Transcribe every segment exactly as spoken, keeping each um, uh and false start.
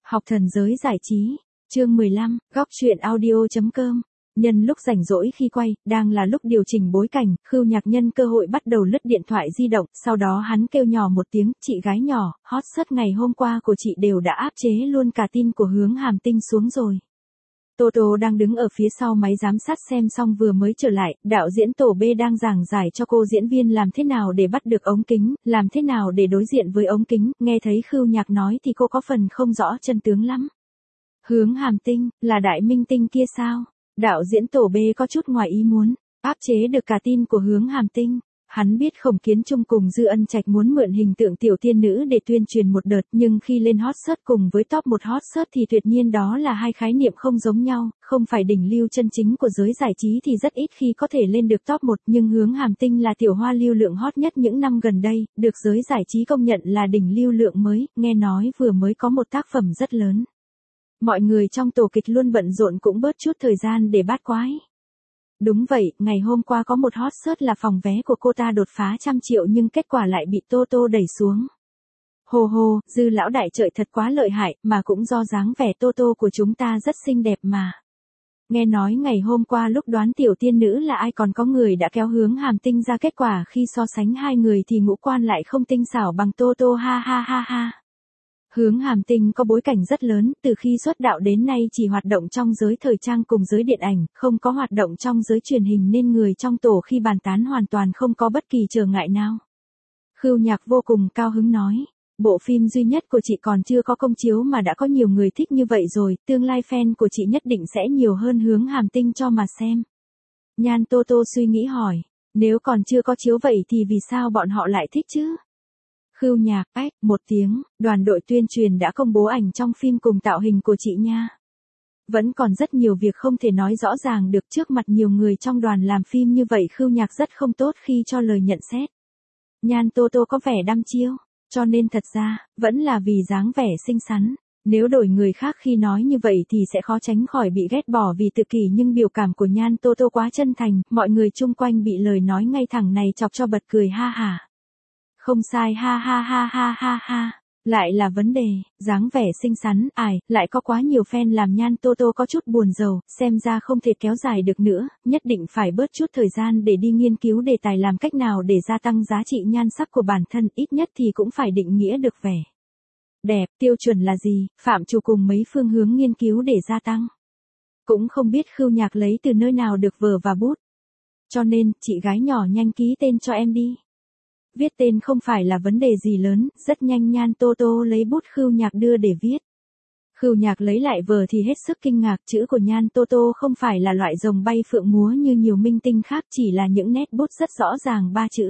Học thần giới giải trí, chương mười lăm, góc truyện audio.com. Nhân lúc rảnh rỗi khi quay, đang là lúc điều chỉnh bối cảnh, Khưu Nhạc nhân cơ hội bắt đầu lướt điện thoại di động, sau đó hắn kêu nhỏ một tiếng, chị gái nhỏ, hot search ngày hôm qua của chị đều đã áp chế luôn cả tin của Hướng Hàm Tinh xuống rồi. Tô Tô đang đứng ở phía sau máy giám sát xem xong vừa mới trở lại, đạo diễn tổ B đang giảng giải cho cô diễn viên làm thế nào để bắt được ống kính, làm thế nào để đối diện với ống kính, nghe thấy Khưu Nhạc nói thì cô có phần không rõ chân tướng lắm. Hướng Hàm Tinh, là đại minh tinh kia sao? Đạo diễn tổ B có chút ngoài ý muốn, áp chế được cả tin của Hướng Hàm Tinh. Hắn biết Khổng Kiến Trung cùng Dư Ân Trạch muốn mượn hình tượng tiểu tiên nữ để tuyên truyền một đợt, nhưng khi lên hot search cùng với top một hot search thì tuyệt nhiên đó là hai khái niệm không giống nhau, không phải đỉnh lưu chân chính của giới giải trí thì rất ít khi có thể lên được top một, nhưng Hướng Hàm Tinh là tiểu hoa lưu lượng hot nhất những năm gần đây, được giới giải trí công nhận là đỉnh lưu lượng mới, nghe nói vừa mới có một tác phẩm rất lớn. Mọi người trong tổ kịch luôn bận rộn cũng bớt chút thời gian để bát quái. Đúng vậy, ngày hôm qua có một hot search là phòng vé của cô ta đột phá trăm triệu nhưng kết quả lại bị Tô Tô đẩy xuống. Hồ hồ, Dư lão đại trời thật quá lợi hại, mà cũng do dáng vẻ Tô Tô của chúng ta rất xinh đẹp mà. Nghe nói ngày hôm qua lúc đoán tiểu tiên nữ là ai còn có người đã kéo Hướng Hàm Tinh ra, kết quả khi so sánh hai người thì ngũ quan lại không tinh xảo bằng Tô Tô, ha ha ha ha. Hướng Hàm Tinh có bối cảnh rất lớn, từ khi xuất đạo đến nay chỉ hoạt động trong giới thời trang cùng giới điện ảnh, không có hoạt động trong giới truyền hình nên người trong tổ khi bàn tán hoàn toàn không có bất kỳ trở ngại nào. Khưu Nhạc vô cùng cao hứng nói, bộ phim duy nhất của chị còn chưa có công chiếu mà đã có nhiều người thích như vậy rồi, tương lai fan của chị nhất định sẽ nhiều hơn Hướng Hàm Tinh cho mà xem. Nhan Tô Tô suy nghĩ hỏi, nếu còn chưa có chiếu vậy thì vì sao bọn họ lại thích chứ? Khưu Nhạc, ách, một tiếng, đoàn đội tuyên truyền đã công bố ảnh trong phim cùng tạo hình của chị nha. Vẫn còn rất nhiều việc không thể nói rõ ràng được trước mặt nhiều người trong đoàn làm phim như vậy, Khưu Nhạc rất không tốt khi cho lời nhận xét. Nhan Tô Tô có vẻ đăm chiêu, cho nên thật ra, vẫn là vì dáng vẻ xinh xắn. Nếu đổi người khác khi nói như vậy thì sẽ khó tránh khỏi bị ghét bỏ vì tự kỷ, nhưng biểu cảm của Nhan Tô Tô quá chân thành, mọi người chung quanh bị lời nói ngay thẳng này chọc cho bật cười ha hả. Không sai, ha ha ha ha ha ha. Lại là vấn đề, dáng vẻ xinh xắn, ải, lại có quá nhiều fan làm Nhan Tô Tô có chút buồn rầu, xem ra không thể kéo dài được nữa, nhất định phải bớt chút thời gian để đi nghiên cứu đề tài làm cách nào để gia tăng giá trị nhan sắc của bản thân, ít nhất thì cũng phải định nghĩa được vẻ đẹp, tiêu chuẩn là gì, phạm trù cùng mấy phương hướng nghiên cứu để gia tăng. Cũng không biết Khưu Nhạc lấy từ nơi nào được vở và bút. Cho nên, chị gái nhỏ nhanh ký tên cho em đi. Viết tên không phải là vấn đề gì lớn, rất nhanh Nhan Tô Tô lấy bút Khưu Nhạc đưa để viết. Khưu Nhạc lấy lại vở thì hết sức kinh ngạc, chữ của Nhan Tô Tô không phải là loại rồng bay phượng múa như nhiều minh tinh khác, chỉ là những nét bút rất rõ ràng ba chữ.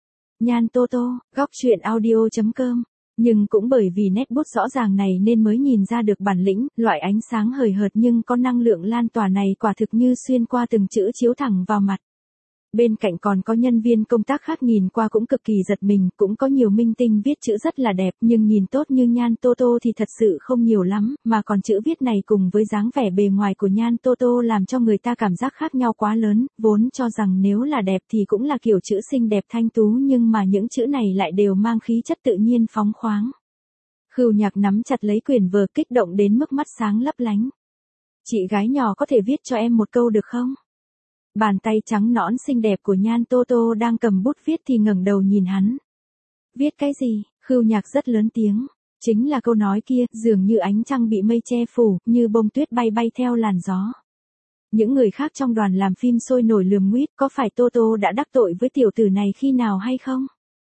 Nhan Tô Tô, góc truyện audio.com. Nhưng cũng bởi vì nét bút rõ ràng này nên mới nhìn ra được bản lĩnh, loại ánh sáng hời hợt nhưng có năng lượng lan tỏa này quả thực như xuyên qua từng chữ chiếu thẳng vào mặt. Bên cạnh còn có nhân viên công tác khác nhìn qua cũng cực kỳ giật mình, cũng có nhiều minh tinh viết chữ rất là đẹp, nhưng nhìn tốt như Nhan Tô Tô thì thật sự không nhiều lắm, mà còn chữ viết này cùng với dáng vẻ bề ngoài của Nhan Tô Tô làm cho người ta cảm giác khác nhau quá lớn, vốn cho rằng nếu là đẹp thì cũng là kiểu chữ xinh đẹp thanh tú, nhưng mà những chữ này lại đều mang khí chất tự nhiên phóng khoáng. Khưu Nhạc nắm chặt lấy quyển vở kích động đến mức mắt sáng lấp lánh. Chị gái nhỏ có thể viết cho em một câu được không? Bàn tay trắng nõn xinh đẹp của Nhan Tô Tô đang cầm bút viết thì ngẩng đầu nhìn hắn. Viết cái gì? Khưu Nhạc rất lớn tiếng. Chính là câu nói kia, dường như ánh trăng bị mây che phủ, như bông tuyết bay bay theo làn gió. Những người khác trong đoàn làm phim sôi nổi lườm nguýt, có phải Tô Tô đã đắc tội với tiểu tử này khi nào hay không?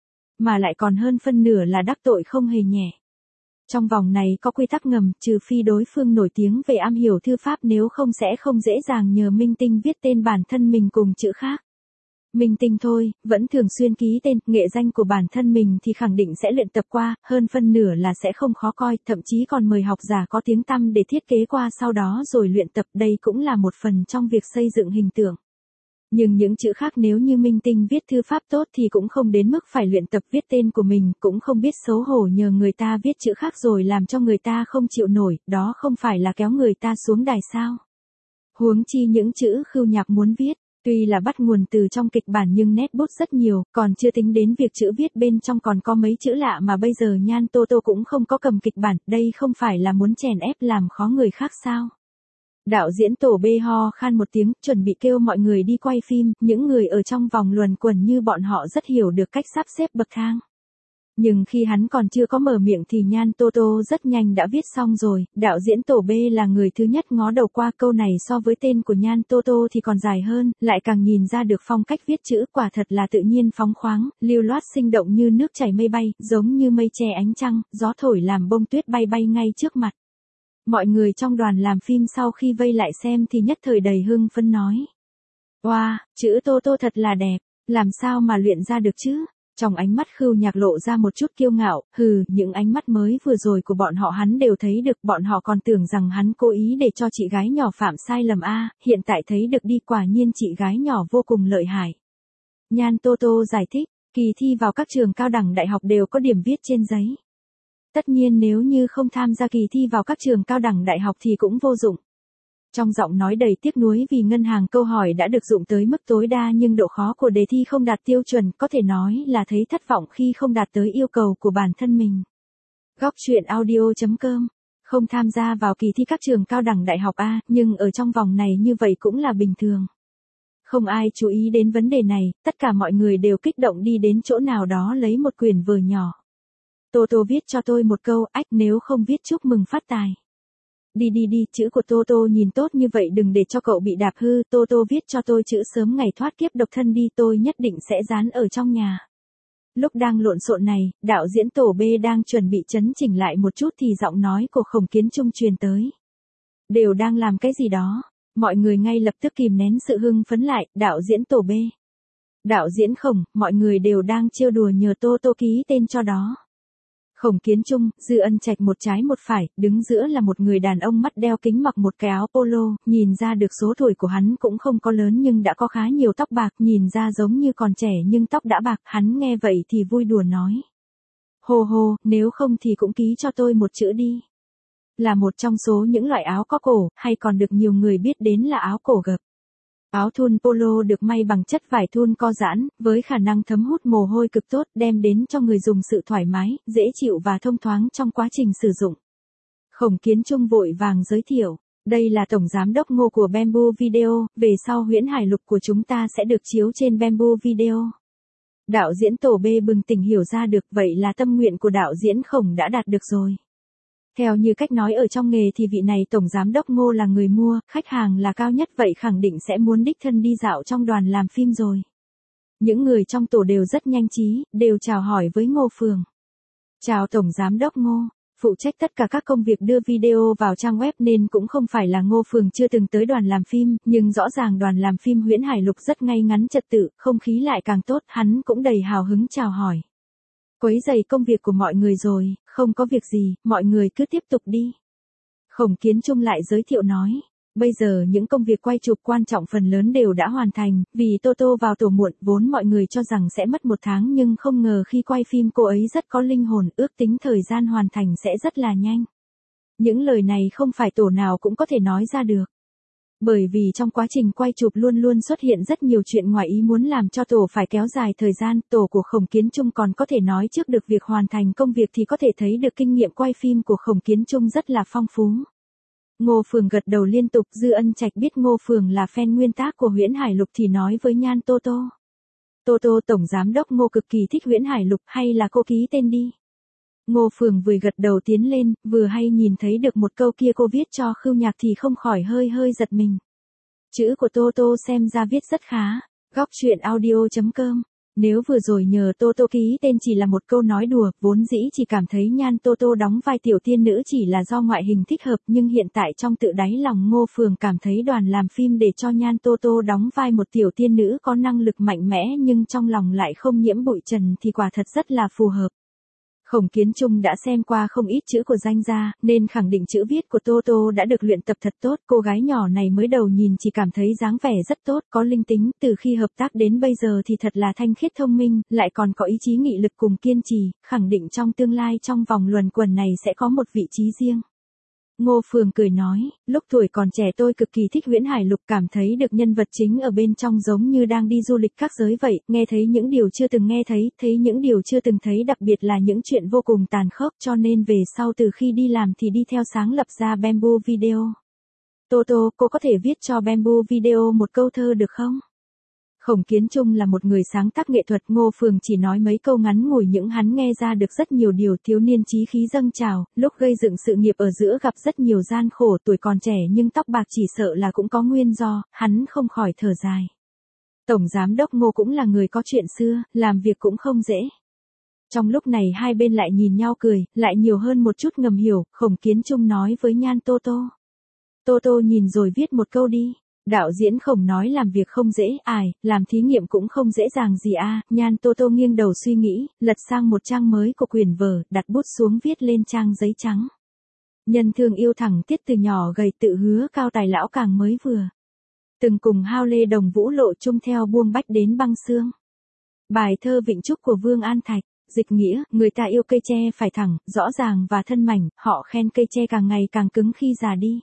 Mà lại còn hơn phân nửa là đắc tội không hề nhẹ. Trong vòng này có quy tắc ngầm, trừ phi đối phương nổi tiếng về am hiểu thư pháp, nếu không sẽ không dễ dàng nhờ minh tinh viết tên bản thân mình cùng chữ khác. Minh tinh thôi, vẫn thường xuyên ký tên, nghệ danh của bản thân mình thì khẳng định sẽ luyện tập qua, hơn phân nửa là sẽ không khó coi, thậm chí còn mời học giả có tiếng tăm để thiết kế qua sau đó rồi luyện tập, đây cũng là một phần trong việc xây dựng hình tượng. Nhưng những chữ khác nếu như minh tinh viết thư pháp tốt thì cũng không đến mức phải luyện tập viết tên của mình, cũng không biết xấu hổ nhờ người ta viết chữ khác rồi làm cho người ta không chịu nổi, đó không phải là kéo người ta xuống đài sao. Huống chi những chữ Khưu Nhạc muốn viết, Tuy là bắt nguồn từ trong kịch bản nhưng nét bút rất nhiều, còn chưa tính đến việc chữ viết bên trong còn có mấy chữ lạ mà bây giờ Nhan Tô Tô cũng không có cầm kịch bản, đây không phải là muốn chèn ép làm khó người khác sao? Đạo diễn Tổ B ho khan một tiếng, chuẩn bị kêu mọi người đi quay phim, những người ở trong vòng luẩn quẩn như bọn họ rất hiểu được cách sắp xếp bậc thang. Nhưng khi hắn còn chưa có mở miệng thì Nhan Tô Tô rất nhanh đã viết xong rồi, đạo diễn Tổ B là người thứ nhất ngó đầu qua câu này so với tên của Nhan Tô Tô thì còn dài hơn, lại càng nhìn ra được phong cách viết chữ quả thật là tự nhiên phóng khoáng, lưu loát sinh động như nước chảy mây bay, giống như mây che ánh trăng, gió thổi làm bông tuyết bay bay ngay trước mặt. Mọi người trong đoàn làm phim sau khi vây lại xem thì nhất thời đầy hưng phấn nói. Wow, chữ Tô Tô thật là đẹp, làm sao mà luyện ra được chứ? Trong ánh mắt Khưu Nhạc lộ ra một chút kiêu ngạo, hừ, những ánh mắt mới vừa rồi của bọn họ hắn đều thấy được, bọn họ còn tưởng rằng hắn cố ý để cho chị gái nhỏ phạm sai lầm a, hiện tại thấy được đi, quả nhiên chị gái nhỏ vô cùng lợi hại. Nhan Tô Tô giải thích, kỳ thi vào các trường cao đẳng đại học đều có điểm viết trên giấy. Tất nhiên nếu như không tham gia kỳ thi vào các trường cao đẳng đại học thì cũng vô dụng. Trong giọng nói đầy tiếc nuối vì ngân hàng câu hỏi đã được dụng tới mức tối đa nhưng độ khó của đề thi không đạt tiêu chuẩn, có thể nói là thấy thất vọng khi không đạt tới yêu cầu của bản thân mình. Góc truyện audio chấm com, không tham gia vào kỳ thi các trường cao đẳng đại học A, nhưng ở trong vòng này như vậy cũng là bình thường. Không ai chú ý đến vấn đề này, tất cả mọi người đều kích động đi đến chỗ nào đó lấy một quyển vở nhỏ. Tô Tô viết cho tôi một câu, ách, nếu không viết chúc mừng phát tài. Đi đi đi, chữ của Tô Tô nhìn tốt như vậy đừng để cho cậu bị đạp hư, Tô Tô viết cho tôi chữ sớm ngày thoát kiếp độc thân đi, tôi nhất định sẽ dán ở trong nhà. Lúc đang lộn xộn này, đạo diễn Tổ B đang chuẩn bị chấn chỉnh lại một chút thì giọng nói của Khổng Kiến Trung truyền tới. Đều đang làm cái gì đó, mọi người ngay lập tức kìm nén sự hưng phấn lại, đạo diễn Tổ B. Đạo diễn Khổng, mọi người đều đang trêu đùa nhờ Tô Tô ký tên cho đó. Khổng Kiến Trung, Dư Ân Trạch một trái một phải, đứng giữa là một người đàn ông mắt đeo kính mặc một cái áo polo, nhìn ra được số tuổi của hắn cũng không có lớn nhưng đã có khá nhiều tóc bạc, nhìn ra giống như còn trẻ nhưng tóc đã bạc, hắn nghe vậy thì vui đùa nói. Hồ hồ, nếu không thì cũng ký cho tôi một chữ đi. Là một trong số những loại áo có cổ, hay còn được nhiều người biết đến là áo cổ gập. Áo thun polo được may bằng chất vải thun co giãn, với khả năng thấm hút mồ hôi cực tốt, đem đến cho người dùng sự thoải mái, dễ chịu và thông thoáng trong quá trình sử dụng. Khổng Kiến Trung vội vàng giới thiệu, đây là tổng giám đốc Ngô của Bamboo Video, về sau Huyễn Hải Lục của chúng ta sẽ được chiếu trên Bamboo Video. Đạo diễn Tổ B bừng tỉnh hiểu ra được, vậy là tâm nguyện của đạo diễn Khổng đã đạt được rồi. Theo như cách nói ở trong nghề thì vị này tổng giám đốc Ngô là người mua, khách hàng là cao nhất, vậy khẳng định sẽ muốn đích thân đi dạo trong đoàn làm phim rồi. Những người trong tổ đều rất nhanh trí, đều chào hỏi với Ngô Phường. Chào tổng giám đốc Ngô, phụ trách tất cả các công việc đưa video vào trang web nên cũng không phải là Ngô Phường chưa từng tới đoàn làm phim, nhưng rõ ràng đoàn làm phim Huyễn Hải Lục rất ngay ngắn trật tự, không khí lại càng tốt, hắn cũng đầy hào hứng chào hỏi. Quấy rầy công việc của mọi người rồi, không có việc gì, mọi người cứ tiếp tục đi. Khổng Kiến Trung lại giới thiệu nói, bây giờ những công việc quay chụp quan trọng phần lớn đều đã hoàn thành, vì Tô Tô vào tổ muộn, vốn mọi người cho rằng sẽ mất một tháng nhưng không ngờ khi quay phim cô ấy rất có linh hồn, ước tính thời gian hoàn thành sẽ rất là nhanh. Những lời này không phải tổ nào cũng có thể nói ra được. Bởi vì trong quá trình quay chụp luôn luôn xuất hiện rất nhiều chuyện ngoài ý muốn làm cho tổ phải kéo dài thời gian, tổ của Khổng Kiến Trung còn có thể nói trước được việc hoàn thành công việc thì có thể thấy được kinh nghiệm quay phim của Khổng Kiến Trung rất là phong phú. Ngô Phường gật đầu liên tục, Dư Ân Trạch biết Ngô Phường là fan nguyên tác của Huyễn Hải Lục thì nói với Nhan Tô Tô. Tô Tô tổng giám đốc Ngô cực kỳ thích Huyễn Hải Lục, hay là cô ký tên đi. Ngô Phường vừa gật đầu tiến lên, vừa hay nhìn thấy được một câu kia cô viết cho Khưu Nhạc thì không khỏi hơi hơi giật mình. Chữ của Tô Tô xem ra viết rất khá. Góc truyện audio chấm com. Nếu vừa rồi nhờ Tô Tô ký tên chỉ là một câu nói đùa, vốn dĩ chỉ cảm thấy Nhan Tô Tô đóng vai tiểu tiên nữ chỉ là do ngoại hình thích hợp, nhưng hiện tại trong tự đáy lòng Ngô Phường cảm thấy đoàn làm phim để cho Nhan Tô Tô đóng vai một tiểu tiên nữ có năng lực mạnh mẽ nhưng trong lòng lại không nhiễm bụi trần thì quả thật rất là phù hợp. Khổng Kiến Trung đã xem qua không ít chữ của danh gia, nên khẳng định chữ viết của Tô Tô đã được luyện tập thật tốt. Cô gái nhỏ này mới đầu nhìn chỉ cảm thấy dáng vẻ rất tốt, có linh tính, từ khi hợp tác đến bây giờ thì thật là thanh khiết thông minh, lại còn có ý chí nghị lực cùng kiên trì, khẳng định trong tương lai trong vòng luẩn quẩn này sẽ có một vị trí riêng. Ngô Phường cười nói, lúc tuổi còn trẻ tôi cực kỳ thích Huyễn Hải Lục, cảm thấy được nhân vật chính ở bên trong giống như đang đi du lịch các giới vậy, nghe thấy những điều chưa từng nghe thấy, thấy những điều chưa từng thấy, đặc biệt là những chuyện vô cùng tàn khốc, cho nên về sau từ khi đi làm thì đi theo sáng lập ra Bamboo Video. Toto, cô có thể viết cho Bamboo Video một câu thơ được không? Khổng Kiến Trung là một người sáng tác nghệ thuật, Ngô Phường chỉ nói mấy câu ngắn ngủi những hắn nghe ra được rất nhiều điều. Thiếu niên chí khí dâng trào, lúc gây dựng sự nghiệp ở giữa gặp rất nhiều gian khổ, tuổi còn trẻ nhưng tóc bạc chỉ sợ là cũng có nguyên do, hắn không khỏi thở dài. Tổng giám đốc Ngô cũng là người có chuyện xưa, làm việc cũng không dễ. Trong lúc này hai bên lại nhìn nhau cười, lại nhiều hơn một chút ngầm hiểu, Khổng Kiến Trung nói với Nhan Toto. Toto nhìn rồi viết một câu đi. Đạo diễn Khổng nói làm việc không dễ, ai, làm thí nghiệm cũng không dễ dàng gì a. À. Nhan Toto nghiêng đầu suy nghĩ, lật sang một trang mới của quyển vở, đặt bút xuống viết lên trang giấy trắng. Nhân thương yêu thẳng tiết từ nhỏ gầy tự hứa cao tài lão càng mới vừa. Từng cùng hao lê đồng vũ lộ chung theo buông bách đến băng xương. Bài thơ Vịnh Trúc của Vương An Thạch, dịch nghĩa, người ta yêu cây tre phải thẳng, rõ ràng và thân mảnh, họ khen cây tre càng ngày càng cứng khi già đi.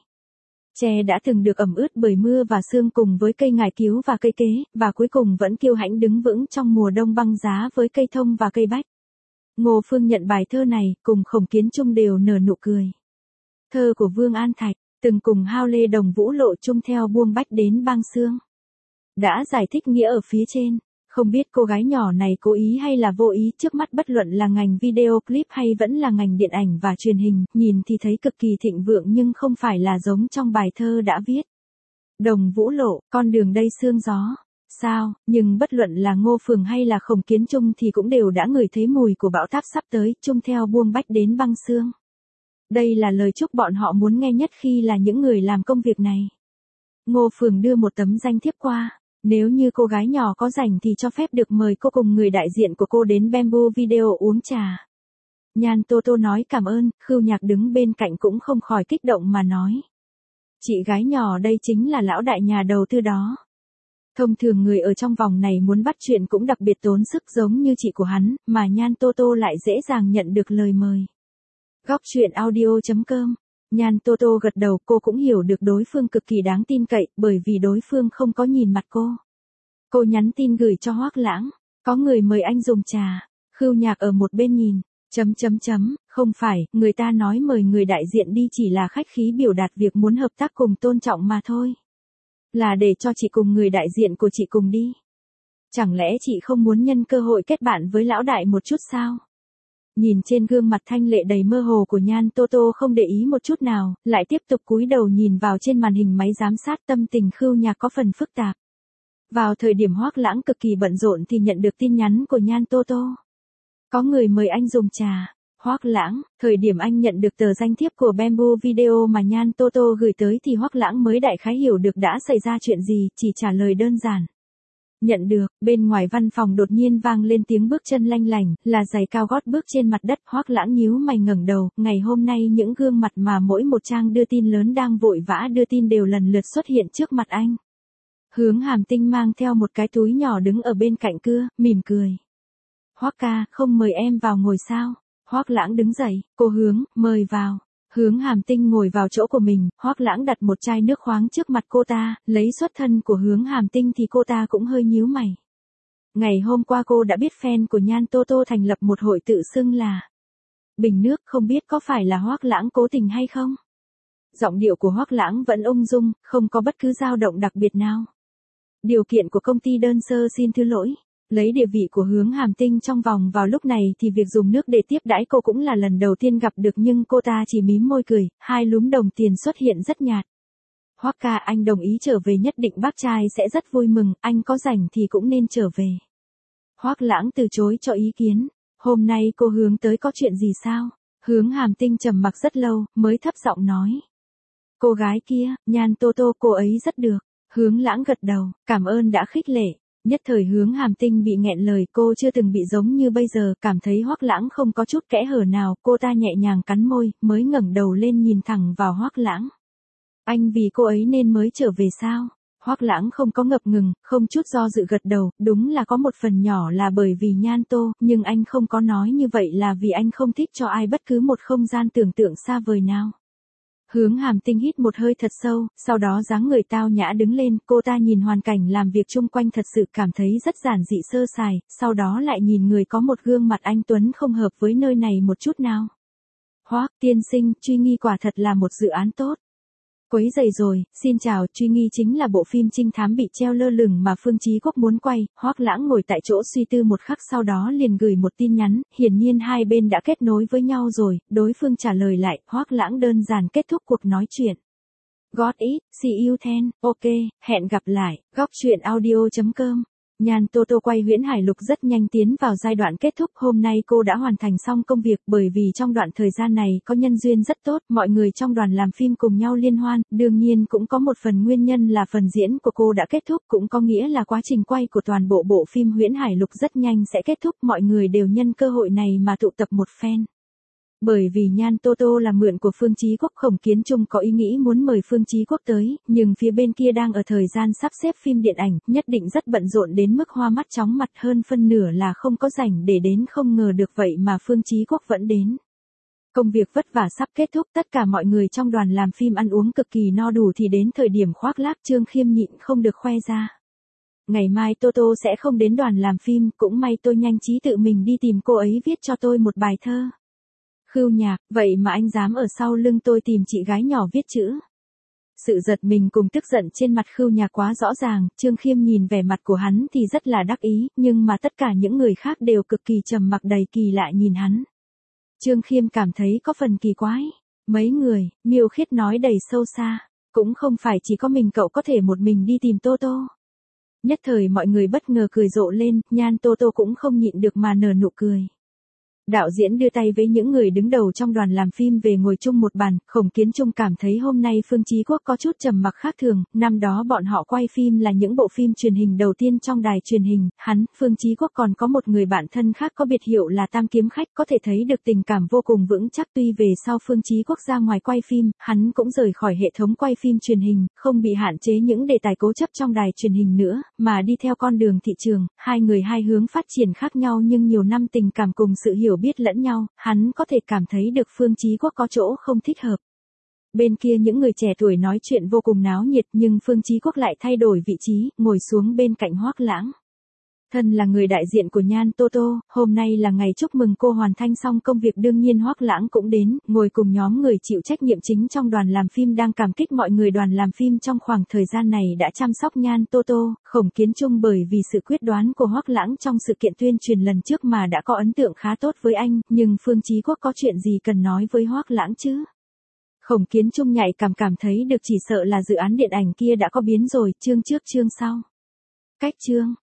Tre đã từng được ẩm ướt bởi mưa và sương cùng với cây ngải cứu và cây kế, và cuối cùng vẫn kiêu hãnh đứng vững trong mùa đông băng giá với cây thông và cây bách. Ngô Phương nhận bài thơ này, cùng Khổng Kiến Trung đều nở nụ cười. Thơ của Vương An Thạch, từng cùng hao lê đồng vũ lộ chung theo buông bách đến băng xương. Đã giải thích nghĩa ở phía trên. Không biết cô gái nhỏ này cố ý hay là vô ý, trước mắt bất luận là ngành video clip hay vẫn là ngành điện ảnh và truyền hình, nhìn thì thấy cực kỳ thịnh vượng nhưng không phải là giống trong bài thơ đã viết. Đồng vũ lộ, con đường đây sương gió. Sao, nhưng bất luận là Ngô Phường hay là Khổng Kiến Trung thì cũng đều đã ngửi thấy mùi của bão táp sắp tới, chung theo buông bách đến băng xương. Đây là lời chúc bọn họ muốn nghe nhất khi là những người làm công việc này. Ngô Phường đưa một tấm danh thiếp qua. Nếu như cô gái nhỏ có rảnh thì cho phép được mời cô cùng người đại diện của cô đến Bamboo Video uống trà. Nhan Toto nói cảm ơn, Khưu Nhạc đứng bên cạnh cũng không khỏi kích động mà nói. Chị gái nhỏ đây chính là lão đại nhà đầu tư đó. Thông thường người ở trong vòng này muốn bắt chuyện cũng đặc biệt tốn sức giống như chị của hắn, mà Nhan Toto lại dễ dàng nhận được lời mời. Góc truyện audio chấm com. Nhan Toto gật đầu, cô cũng hiểu được đối phương cực kỳ đáng tin cậy, bởi vì đối phương không có nhìn mặt cô. Cô nhắn tin gửi cho Hoắc Lãng, có người mời anh dùng trà. Khưu Nhạc ở một bên nhìn, chấm chấm chấm, không phải, người ta nói mời người đại diện đi chỉ là khách khí biểu đạt việc muốn hợp tác cùng tôn trọng mà thôi. Là để cho chị cùng người đại diện của chị cùng đi. Chẳng lẽ chị không muốn nhân cơ hội kết bạn với lão đại một chút sao? Nhìn trên gương mặt thanh lệ đầy mơ hồ của Nhan Toto không để ý một chút nào, lại tiếp tục cúi đầu nhìn vào trên màn hình máy giám sát, tâm tình Khưu Nhạc có phần phức tạp. Vào thời điểm Hoắc Lãng cực kỳ bận rộn thì nhận được tin nhắn của Nhan Toto. Có người mời anh dùng trà. Hoắc Lãng, thời điểm anh nhận được tờ danh thiếp của Bamboo Video mà Nhan Toto gửi tới thì Hoắc Lãng mới đại khái hiểu được đã xảy ra chuyện gì, chỉ trả lời đơn giản. Nhận được, bên ngoài văn phòng đột nhiên vang lên tiếng bước chân lanh lảnh, là giày cao gót bước trên mặt đất. Hoắc Lãng nhíu mày ngẩng đầu, ngày hôm nay những gương mặt mà mỗi một trang đưa tin lớn đang vội vã đưa tin đều lần lượt xuất hiện trước mặt anh. Hướng Hàm Tinh mang theo một cái túi nhỏ đứng ở bên cạnh cưa, mỉm cười. Hoắc ca, không mời em vào ngồi sao? Hoắc Lãng đứng dậy, cô Hướng, mời vào. Hướng Hàm Tinh ngồi vào chỗ của mình, Hoắc Lãng đặt một chai nước khoáng trước mặt cô ta, lấy xuất thân của Hướng Hàm Tinh thì cô ta cũng hơi nhíu mày. Ngày hôm qua cô đã biết fan của Nhan Toto thành lập một hội tự xưng là Bình Nước, không biết có phải là Hoắc Lãng cố tình hay không? Giọng điệu của Hoắc Lãng vẫn ung dung, không có bất cứ dao động đặc biệt nào. Điều kiện của công ty đơn sơ xin thứ lỗi. Lấy địa vị của Hướng Hàm Tinh trong vòng vào lúc này thì việc dùng nước để tiếp đãi cô cũng là lần đầu tiên gặp được, nhưng cô ta chỉ mím môi cười, hai lúm đồng tiền xuất hiện rất nhạt. Hoắc ca, anh đồng ý trở về, nhất định bác trai sẽ rất vui mừng, anh có rảnh thì cũng nên trở về. Hoắc Lãng từ chối cho ý kiến. Hôm nay cô Hướng tới có chuyện gì sao? Hướng Hàm Tinh trầm mặc rất lâu, mới thấp giọng nói. Cô gái kia, Nhan Toto, cô ấy rất được. Hướng Lãng gật đầu, cảm ơn đã khích lệ. Nhất thời Hướng Hàm Tinh bị nghẹn lời, cô chưa từng bị giống như bây giờ, cảm thấy Hoắc Lãng không có chút kẽ hở nào, cô ta nhẹ nhàng cắn môi, mới ngẩng đầu lên nhìn thẳng vào Hoắc Lãng. Anh vì cô ấy nên mới trở về sao? Hoắc Lãng không có ngập ngừng, không chút do dự gật đầu, đúng là có một phần nhỏ là bởi vì Nhan Tô, nhưng anh không có nói như vậy là vì anh không thích cho ai bất cứ một không gian tưởng tượng xa vời nào. Hướng Hàm Tinh hít một hơi thật sâu, sau đó dáng người tao nhã đứng lên, cô ta nhìn hoàn cảnh làm việc chung quanh thật sự cảm thấy rất giản dị sơ sài, sau đó lại nhìn người có một gương mặt anh tuấn không hợp với nơi này một chút nào. Hoác tiên sinh, Truy Nghi quả thật là một dự án tốt. Quấy rầy rồi, xin chào, Truy Nghi chính là bộ phim trinh thám bị treo lơ lửng mà Phương Chí Quốc muốn quay. Hoác Lãng ngồi tại chỗ suy tư một khắc, sau đó liền gửi một tin nhắn, hiển nhiên hai bên đã kết nối với nhau rồi. Đối phương trả lời lại, Hoác Lãng đơn giản kết thúc cuộc nói chuyện. Got it, see you then, ok, hẹn gặp lại. Góc truyện audio chấm com. Nhan Tô Tô quay Huyễn Hải Lục rất nhanh tiến vào giai đoạn kết thúc, hôm nay cô đã hoàn thành xong công việc, bởi vì trong đoạn thời gian này có nhân duyên rất tốt, mọi người trong đoàn làm phim cùng nhau liên hoan, đương nhiên cũng có một phần nguyên nhân là phần diễn của cô đã kết thúc, cũng có nghĩa là quá trình quay của toàn bộ bộ phim Huyễn Hải Lục rất nhanh sẽ kết thúc, mọi người đều nhân cơ hội này mà tụ tập một phen. Bởi vì Nhan Tô Tô là mượn của Phương Chí Quốc, Khổng Kiến Trung có ý nghĩ muốn mời Phương Chí Quốc tới, nhưng phía bên kia đang ở thời gian sắp xếp phim điện ảnh, nhất định rất bận rộn đến mức hoa mắt chóng mặt, hơn phân nửa là không có rảnh để đến, không ngờ được vậy mà Phương Chí Quốc vẫn đến. Công việc vất vả sắp kết thúc, tất cả mọi người trong đoàn làm phim ăn uống cực kỳ no đủ thì đến thời điểm khoác lác, Trương Khiêm nhịn không được khoe ra. Ngày mai Tô Tô sẽ không đến đoàn làm phim, cũng may tôi nhanh trí tự mình đi tìm cô ấy viết cho tôi một bài thơ. Khưu Nhạc, vậy mà anh dám ở sau lưng tôi tìm chị gái nhỏ viết chữ. Sự giật mình cùng tức giận trên mặt Khưu Nhạc quá rõ ràng, Trương Khiêm nhìn vẻ mặt của hắn thì rất là đắc ý, nhưng mà tất cả những người khác đều cực kỳ trầm mặc đầy kỳ lạ nhìn hắn. Trương Khiêm cảm thấy có phần kỳ quái. Mấy người, Miêu Khiết nói đầy sâu xa, cũng không phải chỉ có mình cậu có thể một mình đi tìm Tô Tô. Nhất thời mọi người bất ngờ cười rộ lên, Nhan Tô Tô cũng không nhịn được mà nở nụ cười. Đạo diễn đưa tay với những người đứng đầu trong đoàn làm phim về ngồi chung một bàn, Khổng Kiến Trung cảm thấy hôm nay Phương Chí Quốc có chút trầm mặc khác thường, năm đó bọn họ quay phim là những bộ phim truyền hình đầu tiên trong đài truyền hình, hắn, Phương Chí Quốc còn có một người bạn thân khác có biệt hiệu là Tam Kiếm Khách, có thể thấy được tình cảm vô cùng vững chắc. Tuy về sau Phương Chí Quốc ra ngoài quay phim, hắn cũng rời khỏi hệ thống quay phim truyền hình, không bị hạn chế những đề tài cố chấp trong đài truyền hình nữa, mà đi theo con đường thị trường, hai người hai hướng phát triển khác nhau nhưng nhiều năm tình cảm cùng sự hiểu biết lẫn nhau, hắn có thể cảm thấy được Phương Chí Quốc có chỗ không thích hợp. Bên kia những người trẻ tuổi nói chuyện vô cùng náo nhiệt, nhưng Phương Chí Quốc lại thay đổi vị trí, ngồi xuống bên cạnh Hoác Lãng. Thân là người đại diện của Nhan Tô Tô, hôm nay là ngày chúc mừng cô hoàn thành xong công việc, đương nhiên Hoác Lãng cũng đến, ngồi cùng nhóm người chịu trách nhiệm chính trong đoàn làm phim đang cảm kích mọi người đoàn làm phim trong khoảng thời gian này đã chăm sóc Nhan Tô Tô. Khổng Kiến Trung bởi vì sự quyết đoán của Hoác Lãng trong sự kiện tuyên truyền lần trước mà đã có ấn tượng khá tốt với anh, nhưng Phương Chí Quốc có chuyện gì cần nói với Hoác Lãng chứ? Khổng Kiến Trung nhạy cảm cảm thấy được chỉ sợ là dự án điện ảnh kia đã có biến rồi, chương trước chương sau. Cách chương